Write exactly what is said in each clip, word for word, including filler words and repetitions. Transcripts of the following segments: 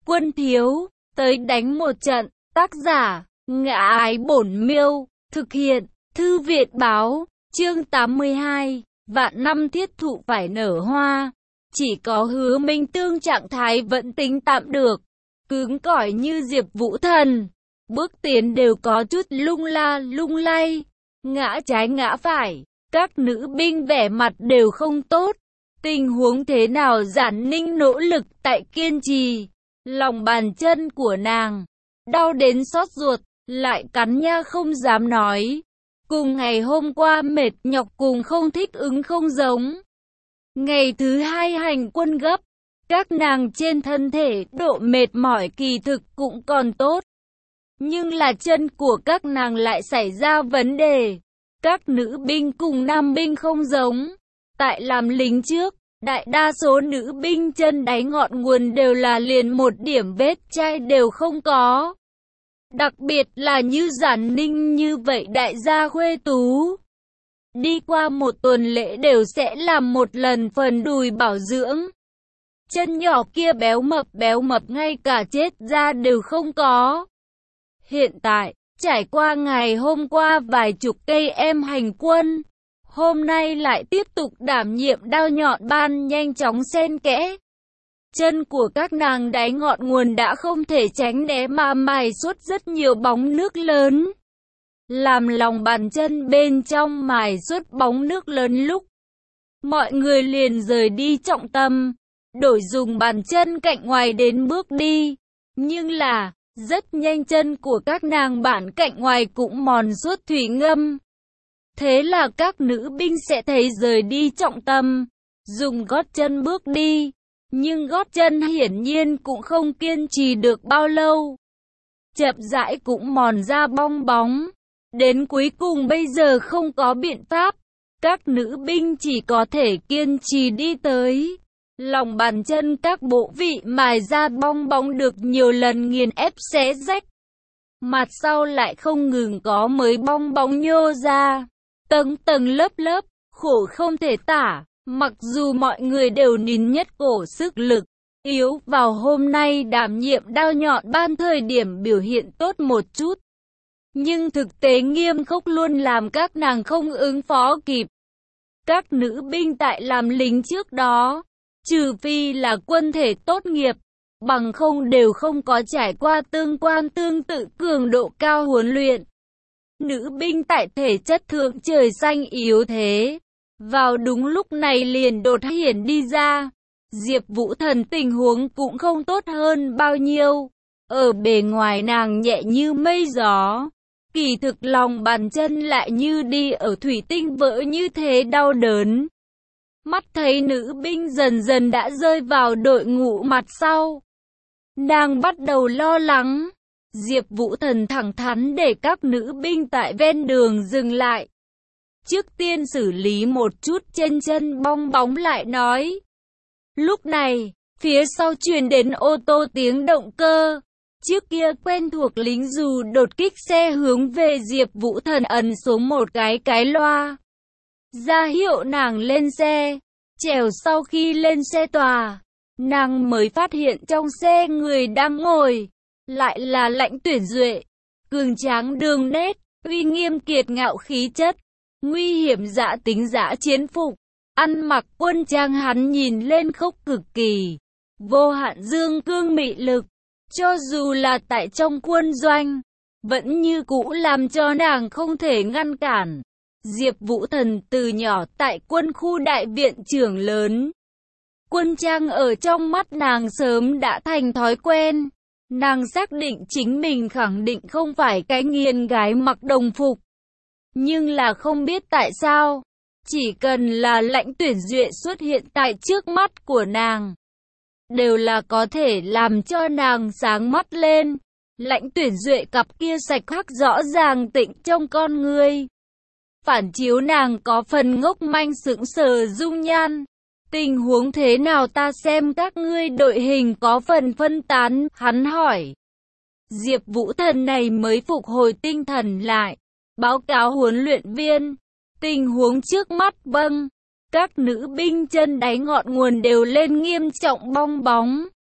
Quân thiếu, tới đánh một trận. Tác giả, Ngã Ái Bổn Miêu. Thực hiện, Thư Viện Báo. Chương tám mươi hai. Vạn năm thiết thụ phải nở hoa. Chỉ có Hứa Minh Tương trạng thái vẫn tính tạm được. Cứng cỏi như Diệp Vũ Thần. Bước tiến đều có chút lung la lung lay. Ngã trái ngã phải. Các nữ binh vẻ mặt đều không tốt. Tình huống thế nào Giản Ninh nỗ lực tại kiên trì. Lòng bàn chân của nàng đau đến xót ruột, lại cắn nha không dám nói. Cùng ngày hôm qua mệt nhọc cùng không thích ứng không giống. Ngày thứ hai hành quân gấp, các nàng trên thân thể độ mệt mỏi kỳ thực cũng còn tốt. Nhưng là chân của các nàng lại xảy ra vấn đề. Các nữ binh cùng nam binh không giống. Tại làm lính trước, đại đa số nữ binh chân đáy ngọn nguồn đều là liền một điểm vết chai đều không có. Đặc biệt là như Giản Ninh như vậy đại gia khuê tú. Đi qua một tuần lễ đều sẽ làm một lần phần đùi bảo dưỡng. Chân nhỏ kia béo mập béo mập ngay cả chết da đều không có. Hiện tại, trải qua ngày hôm qua vài chục cây em hành quân. Hôm nay lại tiếp tục đảm nhiệm đao nhọn ban nhanh chóng xen kẽ. Chân của các nàng đáy ngọn nguồn đã không thể tránh né mà mài suốt rất nhiều bóng nước lớn. Làm lòng bàn chân bên trong mài suốt bóng nước lớn lúc. Mọi người liền rời đi trọng tâm, đổi dùng bàn chân cạnh ngoài đến bước đi. Nhưng là, rất nhanh chân của các nàng bản cạnh ngoài cũng mòn suốt thủy ngâm. Thế là các nữ binh sẽ thấy rời đi trọng tâm, dùng gót chân bước đi. Nhưng gót chân hiển nhiên cũng không kiên trì được bao lâu. Chậm rãi cũng mòn ra bong bóng. Đến cuối cùng bây giờ không có biện pháp. Các nữ binh chỉ có thể kiên trì đi tới. Lòng bàn chân các bộ vị mài ra bong bóng được nhiều lần nghiền ép xé rách. Mặt sau lại không ngừng có mới bong bóng nhô ra. Tầng tầng lớp lớp, khổ không thể tả. Mặc dù mọi người đều nín nhất cổ sức lực, yếu vào hôm nay đảm nhiệm đao nhọn ban thời điểm biểu hiện tốt một chút. Nhưng thực tế nghiêm khốc luôn làm các nàng không ứng phó kịp. Các nữ binh tại làm lính trước đó, trừ phi là quân thể tốt nghiệp, bằng không đều không có trải qua tương quan tương tự cường độ cao huấn luyện. Nữ binh tại thể chất thượng trời xanh yếu thế. Vào đúng lúc này liền đột hiển đi ra. Diệp Vũ Thần tình huống cũng không tốt hơn bao nhiêu. Ở bề ngoài nàng nhẹ như mây gió. Kỳ thực lòng bàn chân lại như đi ở thủy tinh vỡ như thế đau đớn. Mắt thấy nữ binh dần dần đã rơi vào đội ngũ mặt sau. Nàng bắt đầu lo lắng. Diệp Vũ Thần thẳng thắn để các nữ binh tại ven đường dừng lại. Trước tiên xử lý một chút trên chân bong bóng lại nói. Lúc này, phía sau truyền đến ô tô tiếng động cơ. Trước kia quen thuộc lính dù đột kích xe hướng về Diệp Vũ Thần ấn xuống một cái cái loa. Ra hiệu nàng lên xe. Trèo sau khi lên xe tòa, nàng mới phát hiện trong xe người đang ngồi. Lại là Lãnh Tuyển Duệ. Cường tráng đường nét, uy nghiêm kiệt ngạo khí chất. Nguy hiểm dã tính dã chiến phục, ăn mặc quân trang hắn nhìn lên khốc cực kỳ, vô hạn dương cương mị lực, cho dù là tại trong quân doanh, vẫn như cũ làm cho nàng không thể ngăn cản. Diệp Vũ Thần từ nhỏ tại quân khu đại viện trưởng lớn, quân trang ở trong mắt nàng sớm đã thành thói quen, nàng xác định chính mình khẳng định không phải cái nghiền gái mặc đồng phục. Nhưng là không biết tại sao, chỉ cần là Lãnh Tuyển Duệ xuất hiện tại trước mắt của nàng, đều là có thể làm cho nàng sáng mắt lên. Lãnh Tuyển Duệ cặp kia sạch khắc rõ ràng tịnh trong con ngươi. Phản chiếu nàng có phần ngốc manh sững sờ dung nhan. Tình huống thế nào ta xem các ngươi đội hình có phần phân tán, hắn hỏi. Diệp Vũ Thần này mới phục hồi tinh thần lại. Báo cáo huấn luyện viên, tình huống trước mắt vâng, các nữ binh chân đáy ngọn nguồn đều lên nghiêm trọng bong bóng.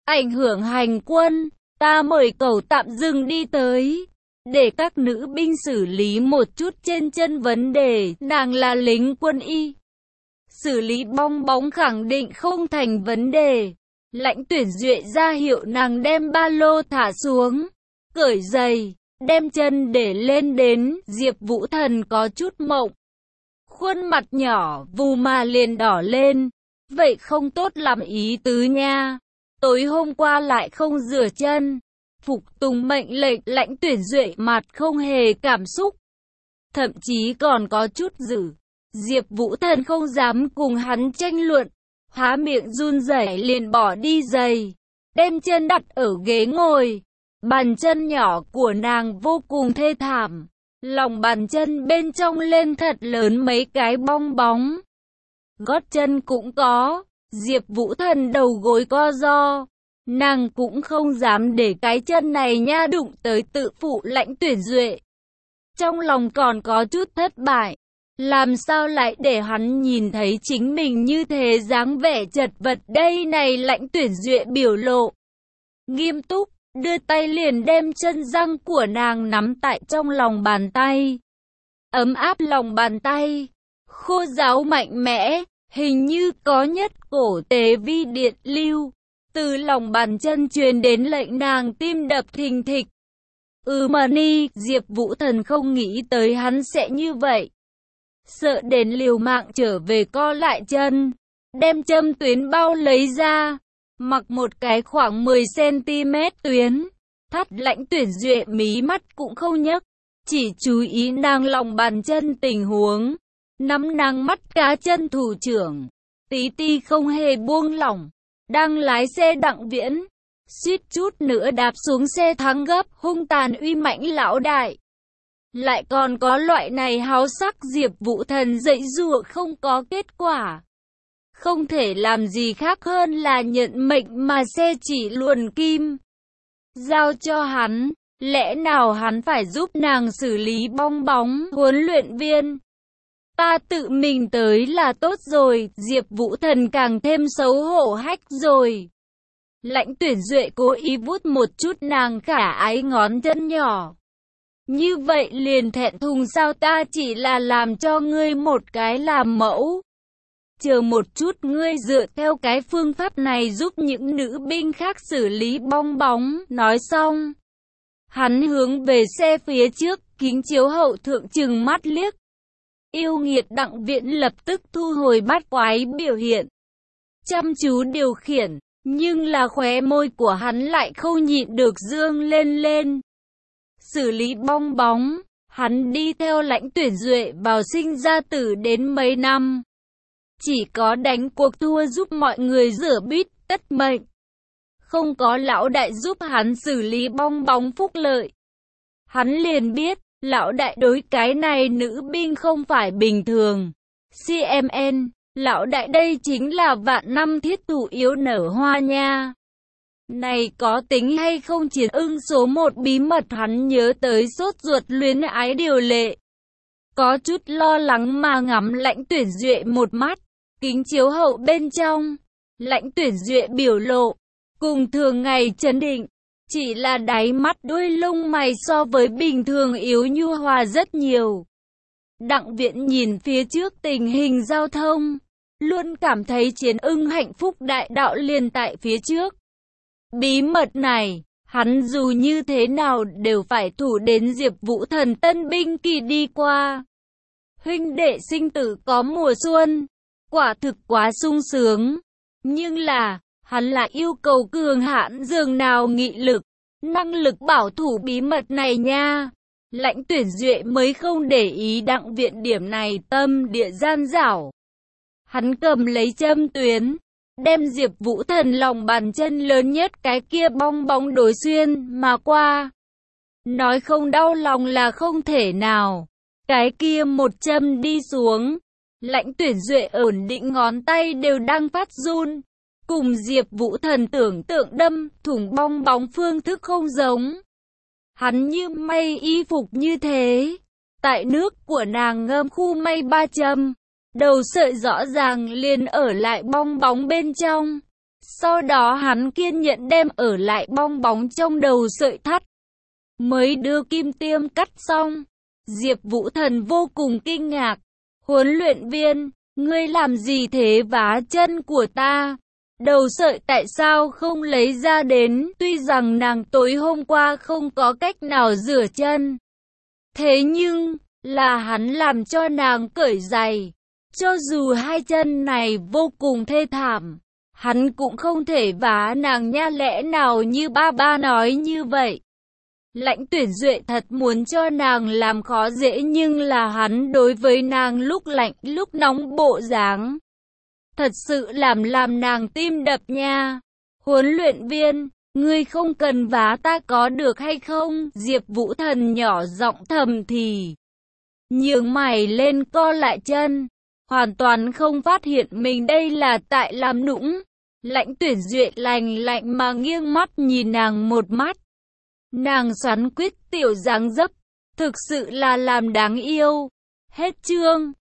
ảnh hưởng hành quân, ta mời cậu tạm dừng đi tới, để các nữ binh xử lý một chút trên chân vấn đề, nàng là lính quân y. Xử lý bong bóng khẳng định không thành vấn đề. Lãnh Tuyển Duệ ra hiệu nàng đem ba lô thả xuống, cởi giày, đem chân để lên đến, Diệp Vũ Thần có chút mộng. Khuôn mặt nhỏ vù mà liền đỏ lên, vậy không tốt làm ý tứ nha. Tối hôm qua lại không rửa chân, phục tùng mệnh lệnh. Lãnh Tuyển Duệ mặt không hề cảm xúc, thậm chí còn có chút dữ. Diệp Vũ Thần không dám cùng hắn tranh luận, há miệng run rẩy liền bỏ đi giày, đem chân đặt ở ghế ngồi. Bàn chân nhỏ của nàng vô cùng thê thảm, lòng bàn chân bên trong lên thật lớn mấy cái bong bóng. Gót chân cũng có, Diệp Vũ Thần đầu gối co ro, nàng cũng không dám để cái chân này nha đụng tới tự phụ Lãnh Tuyển Duệ. Trong lòng còn có chút thất bại, làm sao lại để hắn nhìn thấy chính mình như thế dáng vẻ chật vật đây này. Lãnh Tuyển Duệ biểu lộ nghiêm túc, đưa tay liền đem chân răng của nàng nắm tại trong lòng bàn tay. Ấm áp lòng bàn tay, khô ráo mạnh mẽ, hình như có nhất cổ tế vi điện lưu, từ lòng bàn chân truyền đến lệnh nàng tim đập thình thịch. Ừ mà ni, Diệp Vũ Thần không nghĩ tới hắn sẽ như vậy. Sợ đến liều mạng trở về co lại chân, đem châm tuyến bao lấy ra, mặc một cái khoảng mười xăng ti mét tuyến, thắt. Lãnh Tuyển Duệ mí mắt cũng không nhấc, chỉ chú ý nàng lòng bàn chân tình huống, nắm nàng mắt cá chân thủ trưởng, tí ti không hề buông lỏng. Đang lái xe Đặng Viễn, suýt chút nữa đạp xuống xe thắng gấp, hung tàn uy mãnh lão đại. Lại còn có loại này háo sắc. Diệp Vũ Thần dãy giụa không có kết quả, không thể làm gì khác hơn là nhận mệnh mà xe chỉ luồn kim giao cho hắn. Lẽ nào hắn phải giúp nàng xử lý bong bóng? Huấn luyện viên, ta tự mình tới là tốt rồi. Diệp Vũ Thần càng thêm xấu hổ hách rồi. Lãnh Tuyển Duệ cố ý vuốt một chút nàng khả ái ngón chân nhỏ. Như vậy liền thẹn thùng sao? Ta chỉ là làm cho ngươi một cái làm mẫu. Chờ một chút, ngươi dựa theo cái phương pháp này giúp những nữ binh khác xử lý bong bóng. Nói xong, hắn hướng về xe phía trước, kính chiếu hậu thượng trừng mắt liếc. Yêu nghiệt. Đặng Viễn lập tức thu hồi bắt quái biểu hiện, chăm chú điều khiển, nhưng là khóe môi của hắn lại không nhịn được dương lên lên. Xử lý bong bóng, hắn đi theo Lãnh Tuyển Duệ vào sinh ra tử đến mấy năm, chỉ có đánh cuộc thua giúp mọi người rửa bít tất mệnh, không có lão đại giúp hắn xử lý bong bóng phúc lợi. Hắn liền biết, lão đại đối cái này nữ binh không phải bình thường. xê em en, lão đại đây chính là vạn năm thiết thủ yếu nở hoa nha. Này có tính hay không chiến ưng số một bí mật? Hắn nhớ tới sốt ruột luyến ái điều lệ, có chút lo lắng mà ngắm Lãnh Tuyển Duệ một mắt. Kính chiếu hậu bên trong, Lãnh Tuyển Duệ biểu lộ cùng thường ngày trấn định, chỉ là đáy mắt đuôi lông mày so với bình thường yếu nhu hòa rất nhiều. Đặng Viễn nhìn phía trước tình hình giao thông, luôn cảm thấy chiến ưng hạnh phúc đại đạo liền tại phía trước. Bí mật này, hắn dù như thế nào đều phải thủ đến Diệp Vũ Thần tân binh kỳ đi qua. Huynh đệ sinh tử có mùa xuân, quả thực quá sung sướng. Nhưng là, hắn là yêu cầu cường hãn dường nào nghị lực, năng lực bảo thủ bí mật này nha. Lãnh Tuyển Duệ mới không để ý Đặng Viễn điểm này tâm địa gian dảo. Hắn cầm lấy châm tuyến, đem Diệp Vũ Thần lòng bàn chân lớn nhất cái kia bong bóng đối xuyên mà qua. Nói không đau lòng là không thể nào. Cái kia một châm đi xuống, Lãnh Tuyển Duệ ổn định ngón tay đều đang phát run. Cùng Diệp Vũ Thần tưởng tượng đâm thủng bong bóng phương thức không giống. Hắn như may y phục như thế, tại nước của nàng ngâm khu may ba châm, đầu sợi rõ ràng liền ở lại bong bóng bên trong. Sau đó hắn kiên nhẫn đem ở lại bong bóng trong đầu sợi thắt. Mới đưa kim tiêm cắt xong. Diệp Vũ Thần vô cùng kinh ngạc. Huấn luyện viên, ngươi làm gì thế vá chân của ta? Đầu sợi tại sao không lấy ra đến? Tuy rằng nàng tối hôm qua không có cách nào rửa chân. Thế nhưng, là hắn làm cho nàng cởi giày. Cho dù hai chân này vô cùng thê thảm, hắn cũng không thể vá nàng nha, lẽ nào như ba ba nói như vậy. Lãnh Tuyển Duệ thật muốn cho nàng làm khó dễ, nhưng là hắn đối với nàng lúc lạnh lúc nóng bộ dáng. Thật sự làm làm nàng tim đập nha. Huấn luyện viên, ngươi không cần vá ta có được hay không? Diệp Vũ Thần nhỏ giọng thầm thì. Nhướng mày lên co lại chân. Hoàn toàn không phát hiện mình đây là tại làm nũng. Lãnh Tuyển Duệ lạnh lạnh mà nghiêng mắt nhìn nàng một mắt. Nàng xoắn quít tiểu dáng dấp, thực sự là làm đáng yêu. Hết chương.